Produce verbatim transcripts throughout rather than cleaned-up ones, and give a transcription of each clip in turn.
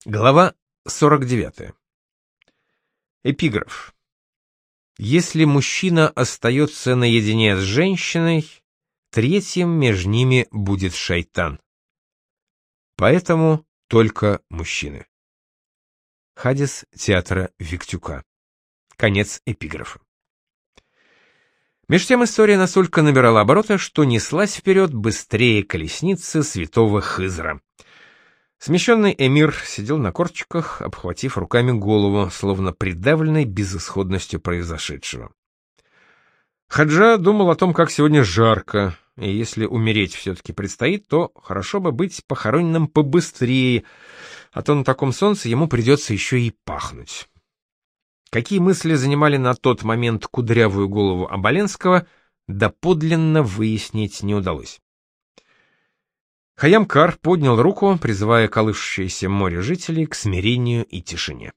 Глава сорок девятая. Эпиграф. Если мужчина остается наедине с женщиной, третьим между ними будет шайтан. Поэтому только мужчины. Хадис театра Виктюка. Конец эпиграфа. Меж тем история настолько набирала обороты, что неслась вперед быстрее колесницы святого Хызра. Смещенный эмир сидел на корточках, обхватив руками голову, словно придавленный безысходностью произошедшего. Хаджа думал о том, как сегодня жарко, и если умереть все-таки предстоит, то хорошо бы быть похороненным побыстрее, а то на таком солнце ему придется еще и пахнуть. Какие мысли занимали на тот момент кудрявую голову Оболенского, доподлинно выяснить не удалось. Хайям-Кар поднял руку, призывая колышущееся море жителей к смирению и тишине.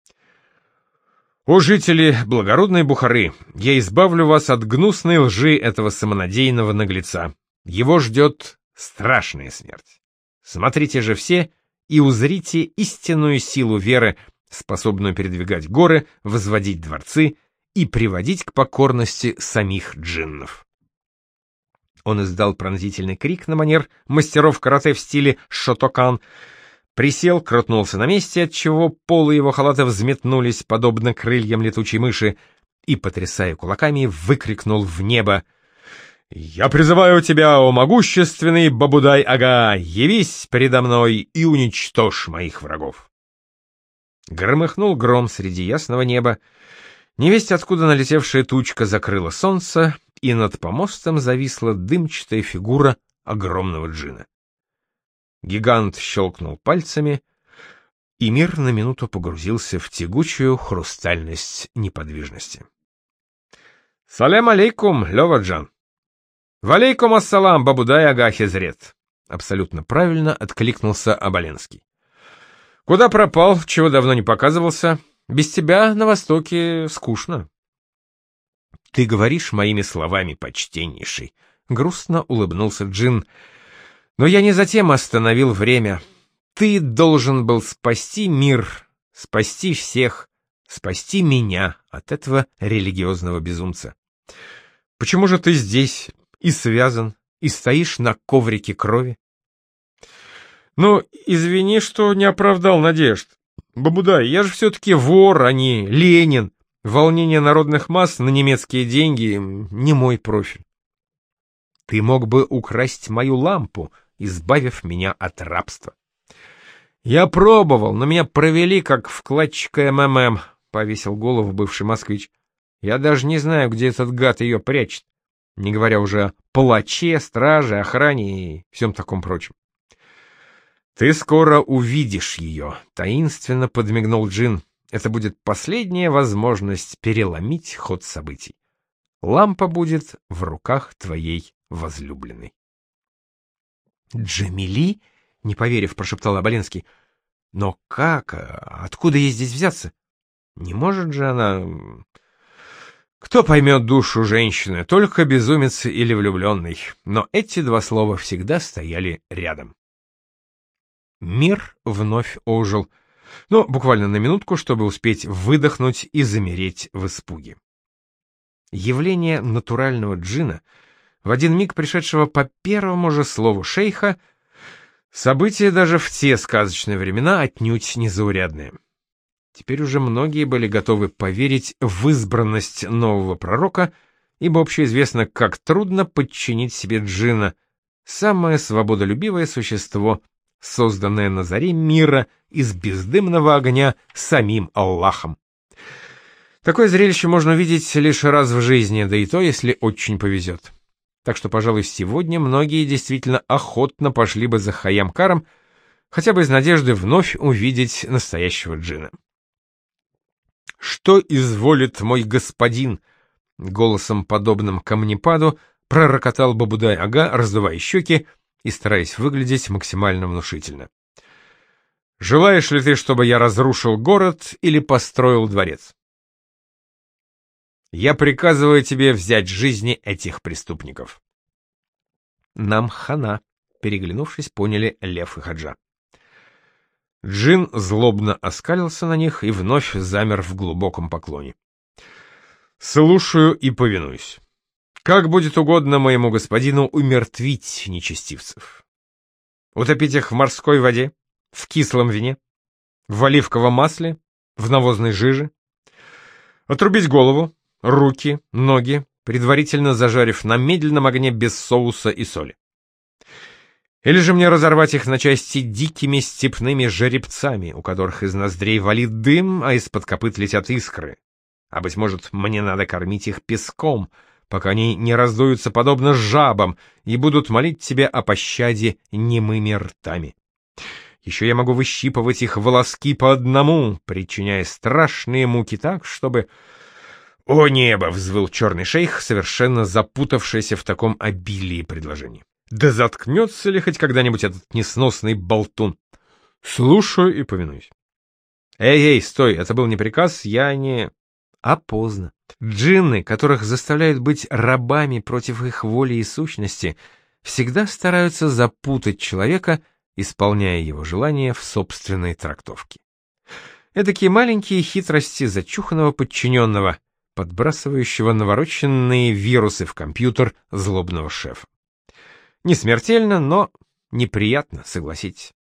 «О, жители благородной Бухары, я избавлю вас от гнусной лжи этого самонадеянного наглеца. Его ждет страшная смерть. Смотрите же все и узрите истинную силу веры, способную передвигать горы, возводить дворцы и приводить к покорности самих джиннов». Он издал пронзительный крик на манер мастеров карате в стиле шотокан, присел, крутнулся на месте, отчего полы его халата взметнулись, подобно крыльям летучей мыши, и, потрясая кулаками, выкрикнул в небо: «Я призываю тебя, о могущественный Бабудай-ага, явись передо мной и уничтожь моих врагов!» Громыхнул гром среди ясного неба, невесть откуда налетевшая тучка закрыла солнце, и над помостом зависла дымчатая фигура огромного джина. Гигант щелкнул пальцами, и мир на минуту погрузился в тягучую хрустальность неподвижности. «Салям алейкум, Лёва-джан!» «Валейкум ассалам, Бабудай-ага Хезрет!» Абсолютно правильно откликнулся Оболенский. «Куда пропал, чего давно не показывался? Без тебя на Востоке скучно». «Ты говоришь моими словами, почтеннейший», — грустно улыбнулся Джин. «Но я не затем остановил время. Ты должен был спасти мир, спасти всех, спасти меня от этого религиозного безумца. Почему же ты здесь и связан, и стоишь на коврике крови?» «Ну, извини, что не оправдал надежд. Бабудай, я же все-таки вор, а не Ленин. Волнение народных масс на немецкие деньги — не мой профиль. Ты мог бы украсть мою лампу, избавив меня от рабства». «Я пробовал, но меня провели как вкладчика МММ», — повесил голову бывший москвич. «Я даже не знаю, где этот гад ее прячет, не говоря уже о палаче, страже, охране и всем таком прочем». «Ты скоро увидишь ее», — таинственно подмигнул Джин. «Это будет последняя возможность переломить ход событий. Лампа будет в руках твоей возлюбленной». «Джамили?» — не поверив, прошептал Оболенский. «Но как? Откуда ей здесь взяться? Не может же она...» Кто поймет душу женщины, только безумец или влюбленный. Но эти два слова всегда стояли рядом. Мир вновь ожил, но буквально на минутку, чтобы успеть выдохнуть и замереть в испуге. Явление натурального джина, в один миг пришедшего по первому же слову шейха, событие даже в те сказочные времена отнюдь незаурядное. Теперь уже многие были готовы поверить в избранность нового пророка, ибо общеизвестно, как трудно подчинить себе джина, самое свободолюбивое существо, созданное на заре мира из бездымного огня самим Аллахом. Такое зрелище можно увидеть лишь раз в жизни, да и то, если очень повезет. Так что, пожалуй, сегодня многие действительно охотно пошли бы за Хайям-Каром, хотя бы из надежды вновь увидеть настоящего джина. «Что изволит мой господин?» — голосом, подобным камнепаду, пророкотал Бабудай-ага, раздувая щеки и стараясь выглядеть максимально внушительно. «Желаешь ли ты, чтобы я разрушил город или построил дворец?» «Я приказываю тебе взять жизни этих преступников». «Нам хана», — переглянувшись, поняли Лев и Хаджа. Джин злобно оскалился на них и вновь замер в глубоком поклоне. «Слушаю и повинуюсь. Как будет угодно моему господину умертвить нечестивцев? Утопить их в морской воде, в кислом вине, в оливковом масле, в навозной жиже? Отрубить голову, руки, ноги, предварительно зажарив на медленном огне без соуса и соли? Или же мне разорвать их на части дикими степными жеребцами, у которых из ноздрей валит дым, а из-под копыт летят искры? А, быть может, мне надо кормить их песком, пока они не раздуются подобно жабам и будут молить тебя о пощаде немыми ртами. Еще я могу выщипывать их волоски по одному, причиняя страшные муки так, чтобы... «О небо!» — взвыл черный шейх, совершенно запутавшийся в таком обилии предложений. «Да заткнется ли хоть когда-нибудь этот несносный болтун? Слушаю и повинуюсь». «Эй-эй, стой, это был не приказ, я не...» А поздно. Джинны, которых заставляют быть рабами против их воли и сущности, всегда стараются запутать человека, исполняя его желания в собственной трактовке. Эдакие маленькие хитрости зачуханного подчиненного, подбрасывающего навороченные вирусы в компьютер злобного шефа. Не смертельно, но неприятно, согласитесь.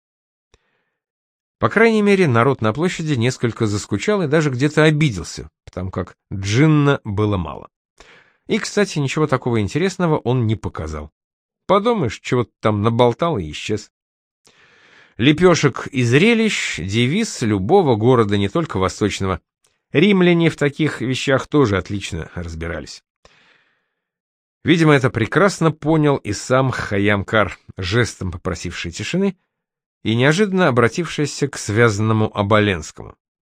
По крайней мере, народ на площади несколько заскучал и даже где-то обиделся, потому как Джинна было мало. И, кстати, ничего такого интересного он не показал. Подумаешь, чего-то там наболтал и исчез. Лепешек и зрелищ — девиз любого города, не только восточного. Римляне в таких вещах тоже отлично разбирались. Видимо, это прекрасно понял и сам Хайям-Кар, жестом попросивший тишины и неожиданно обратившийся к связанному Оболенскому.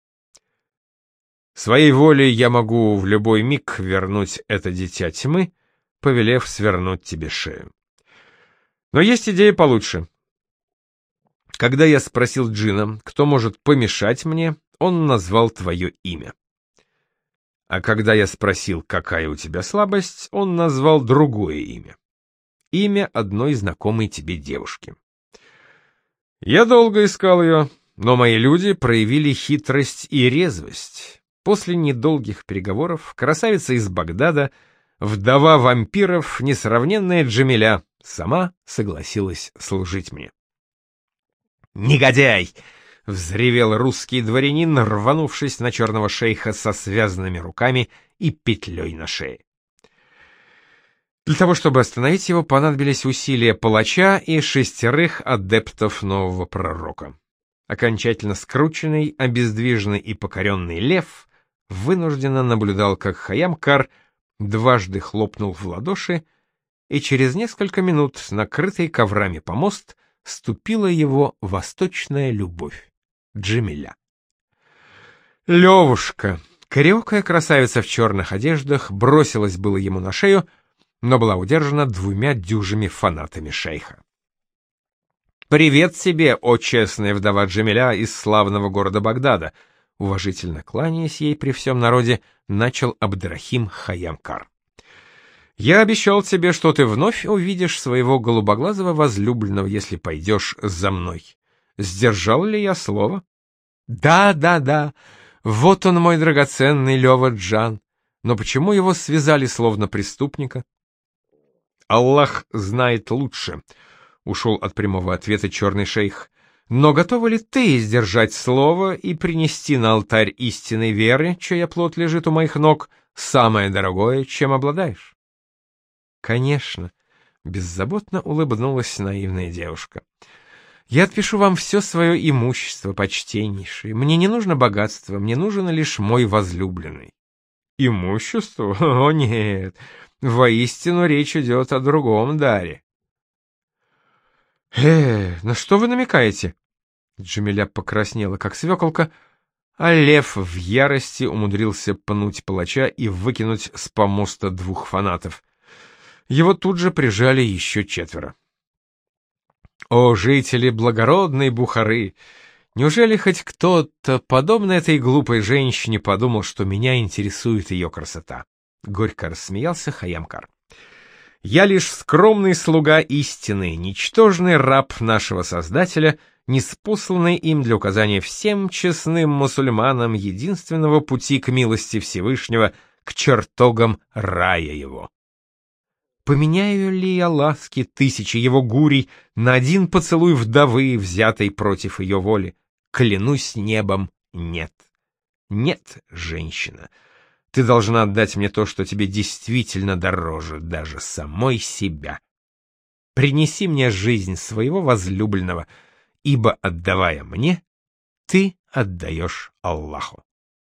«Своей волей я могу в любой миг вернуть это дитя тьмы, повелев свернуть тебе шею. Но есть идея получше. Когда я спросил Джина, кто может помешать мне, он назвал твое имя. А когда я спросил, какая у тебя слабость, он назвал другое имя. Имя одной знакомой тебе девушки. Я долго искал ее, но мои люди проявили хитрость и резвость. После недолгих переговоров красавица из Багдада, вдова вампиров, несравненная Джамиля, сама согласилась служить мне. «Негодяй!» — взревел русский дворянин, рванувшись на черного шейха со связанными руками и петлей на шее. Для того, чтобы остановить его, понадобились усилия палача и шестерых адептов нового пророка. Окончательно скрученный, обездвиженный и покоренный лев вынужденно наблюдал, как Хайям-Кар дважды хлопнул в ладоши, и через несколько минут, накрытый коврами помост, ступила его восточная любовь — Джамиля. Левушка, кореокая красавица в черных одеждах, бросилась было ему на шею, но была удержана двумя дюжими фанатами шейха. «Привет тебе, о честная вдова Джамиля из славного города Багдада!» Уважительно кланяясь ей при всем народе, начал Абдрахим Хайям-Кар. «Я обещал тебе, что ты вновь увидишь своего голубоглазого возлюбленного, если пойдешь за мной. Сдержал ли я слово?» «Да, да, да, вот он, мой драгоценный Лева Джан. Но почему его связали словно преступника?» «Аллах знает лучше», — ушел от прямого ответа черный шейх. «Но готова ли ты сдержать слово и принести на алтарь истинной веры, чья плоть лежит у моих ног, самое дорогое, чем обладаешь?» «Конечно», — беззаботно улыбнулась наивная девушка. «Я отпишу вам все свое имущество, почтеннейшее. Мне не нужно богатство, мне нужен лишь мой возлюбленный». «Имущество? О, нет, воистину речь идет о другом даре». «Э, на что вы намекаете?» Джамиля покраснела, как свеколка, а лев в ярости умудрился пнуть палача и выкинуть с помоста двух фанатов. Его тут же прижали еще четверо. «О, жители благородной Бухары! Неужели хоть кто-то, подобно этой глупой женщине, подумал, что меня интересует ее красота?» Горько рассмеялся Хайям-Кар. «Я лишь скромный слуга истины, ничтожный раб нашего Создателя, ниспосланный им для указания всем честным мусульманам единственного пути к милости Всевышнего, к чертогам рая его. Поменяю ли я ласки тысячи его гурий на один поцелуй вдовы, взятой против ее воли? Клянусь небом, нет. Нет, женщина, ты должна отдать мне то, что тебе действительно дороже даже самой себя. Принеси мне жизнь своего возлюбленного, ибо, отдавая мне, ты отдаешь Аллаху.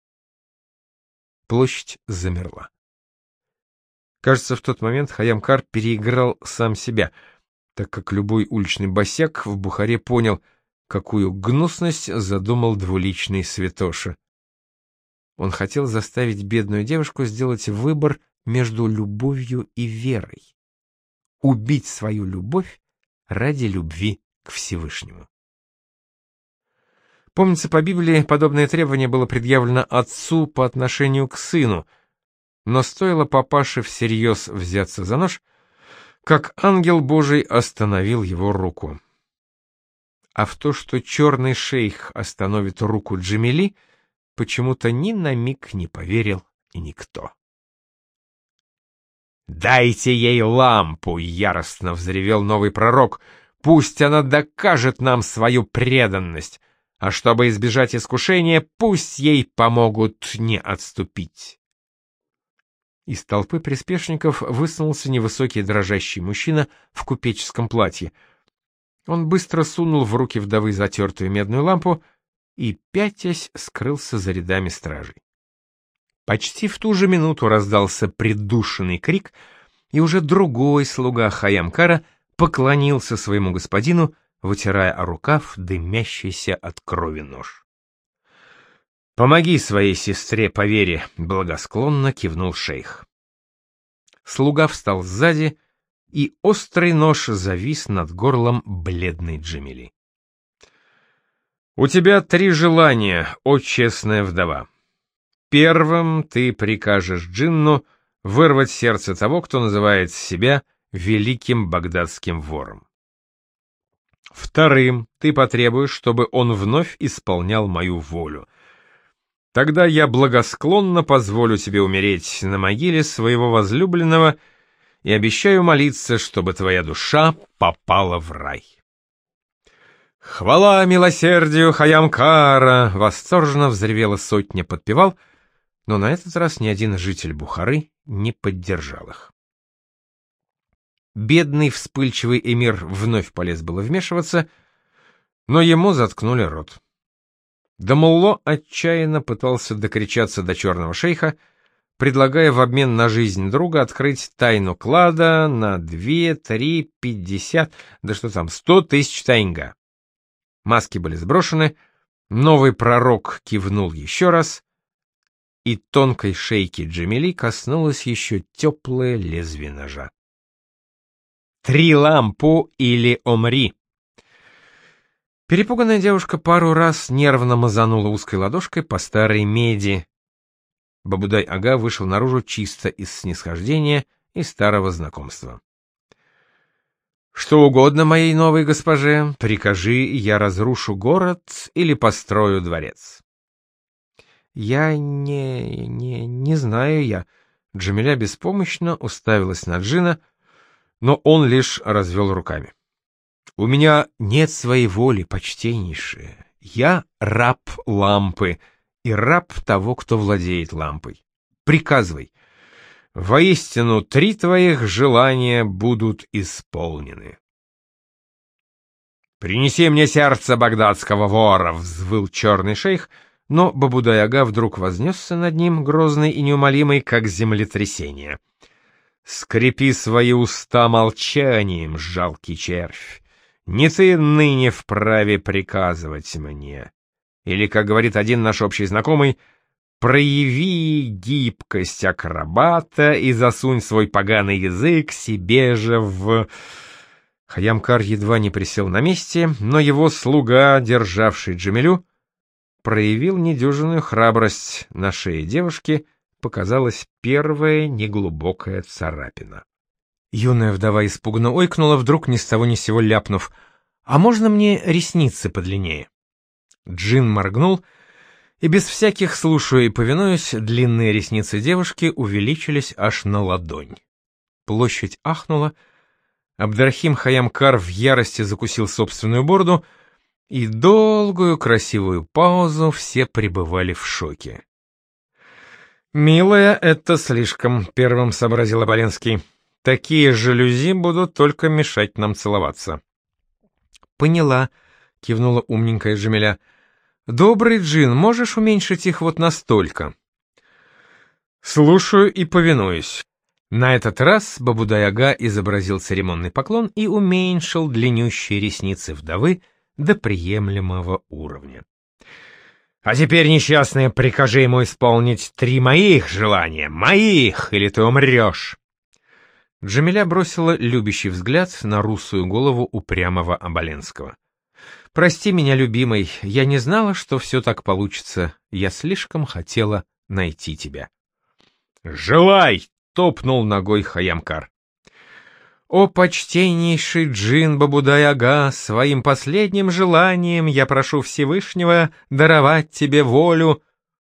Площадь замерла. Кажется, в тот момент Хайям-Кар переиграл сам себя, так как любой уличный босяк в Бухаре понял, какую гнусность задумал двуличный святоша. Он хотел заставить бедную девушку сделать выбор между любовью и верой. Убить свою любовь ради любви к Всевышнему. Помнится, по Библии подобное требование было предъявлено отцу по отношению к сыну, но стоило папаше всерьез взяться за нож, как ангел Божий остановил его руку. А в то, что черный шейх остановит руку Джамили, почему-то ни на миг не поверил и никто. «Дайте ей лампу!» — яростно взревел новый пророк. «Пусть она докажет нам свою преданность, а чтобы избежать искушения, пусть ей помогут не отступить». Из толпы приспешников высунулся невысокий дрожащий мужчина в купеческом платье. Он быстро сунул в руки вдовы затертую медную лампу и, пятясь, скрылся за рядами стражей. Почти в ту же минуту раздался придушенный крик, и уже другой слуга Хайям-Кара поклонился своему господину, вытирая о рукав дымящийся от крови нож. «Помоги своей сестре по вере», — благосклонно кивнул шейх. Слуга встал сзади, и острый нож завис над горлом бледной Джамили. «У тебя три желания, о честная вдова. Первым ты прикажешь джинну вырвать сердце того, кто называет себя великим багдадским вором. Вторым ты потребуешь, чтобы он вновь исполнял мою волю. Тогда я благосклонно позволю тебе умереть на могиле своего возлюбленного и обещаю молиться, чтобы твоя душа попала в рай». «Хвала милосердию Хайям-Кара!» — восторженно взревела сотня подпевал, но на этот раз ни один житель Бухары не поддержал их. Бедный вспыльчивый эмир вновь полез было вмешиваться, но ему заткнули рот. Дамулло отчаянно пытался докричаться до черного шейха, предлагая в обмен на жизнь друга открыть тайну клада на две, три, пятьдесят, да что там, сто тысяч таинга. Маски были сброшены, новый пророк кивнул еще раз, и тонкой шейки Джамили коснулось еще теплое лезвие ножа. «Три лампу или омри!» Перепуганная девушка пару раз нервно мазанула узкой ладошкой по старой меди. Бабудай-ага вышел наружу чисто из снисхождения и старого знакомства. «Что угодно моей новой госпоже, прикажи, я разрушу город или построю дворец». «Я не... не... не знаю я...» Джамиля беспомощно уставилась на Джина, но он лишь развел руками. «У меня нет своей воли, почтеннейшая. Я раб лампы и раб того, кто владеет лампой. Приказывай. Воистину, три твоих желания будут исполнены». «Принеси мне сердце багдадского вора!» — взвыл черный шейх, но Бабудай-ага вдруг вознесся над ним, грозный и неумолимый, как землетрясение. «Скрепи свои уста молчанием, жалкий червь! Не ты ныне вправе приказывать мне. Или, как говорит один наш общий знакомый, прояви гибкость акробата и засунь свой поганый язык себе же в...» Хайям-Кар едва не присел на месте, но его слуга, державший Джамилю, проявил недюжинную храбрость. На шее девушки показалась первая неглубокая царапина. Юная вдова испуганно ойкнула, вдруг ни с того ни с сего ляпнув: «А можно мне ресницы подлиннее?» Джин моргнул, и без всяких «слушаю и повинуюсь» длинные ресницы девушки увеличились аж на ладонь. Площадь ахнула, Абдрахим Хайямкар в ярости закусил собственную бороду, и долгую красивую паузу все пребывали в шоке. «Милая, это слишком», — первым сообразил Оболенский. «Такие жалюзи будут только мешать нам целоваться». «Поняла», — кивнула умненькая Джамиля. «Добрый Джин, можешь уменьшить их вот настолько?» «Слушаю и повинуюсь». На этот раз Бабудай-ага изобразил церемонный поклон и уменьшил длиннющие ресницы вдовы до приемлемого уровня. «А теперь, несчастная, прикажи ему исполнить три моих желания, моих, или ты умрешь!» Джамиля бросила любящий взгляд на русую голову упрямого Оболенского. «Прости меня, любимый, я не знала, что все так получится, я слишком хотела найти тебя». «Желай!» — топнул ногой Хайямкар. «О, почтеннейший Джин Бабудай-ага, своим последним желанием я прошу Всевышнего даровать тебе волю...»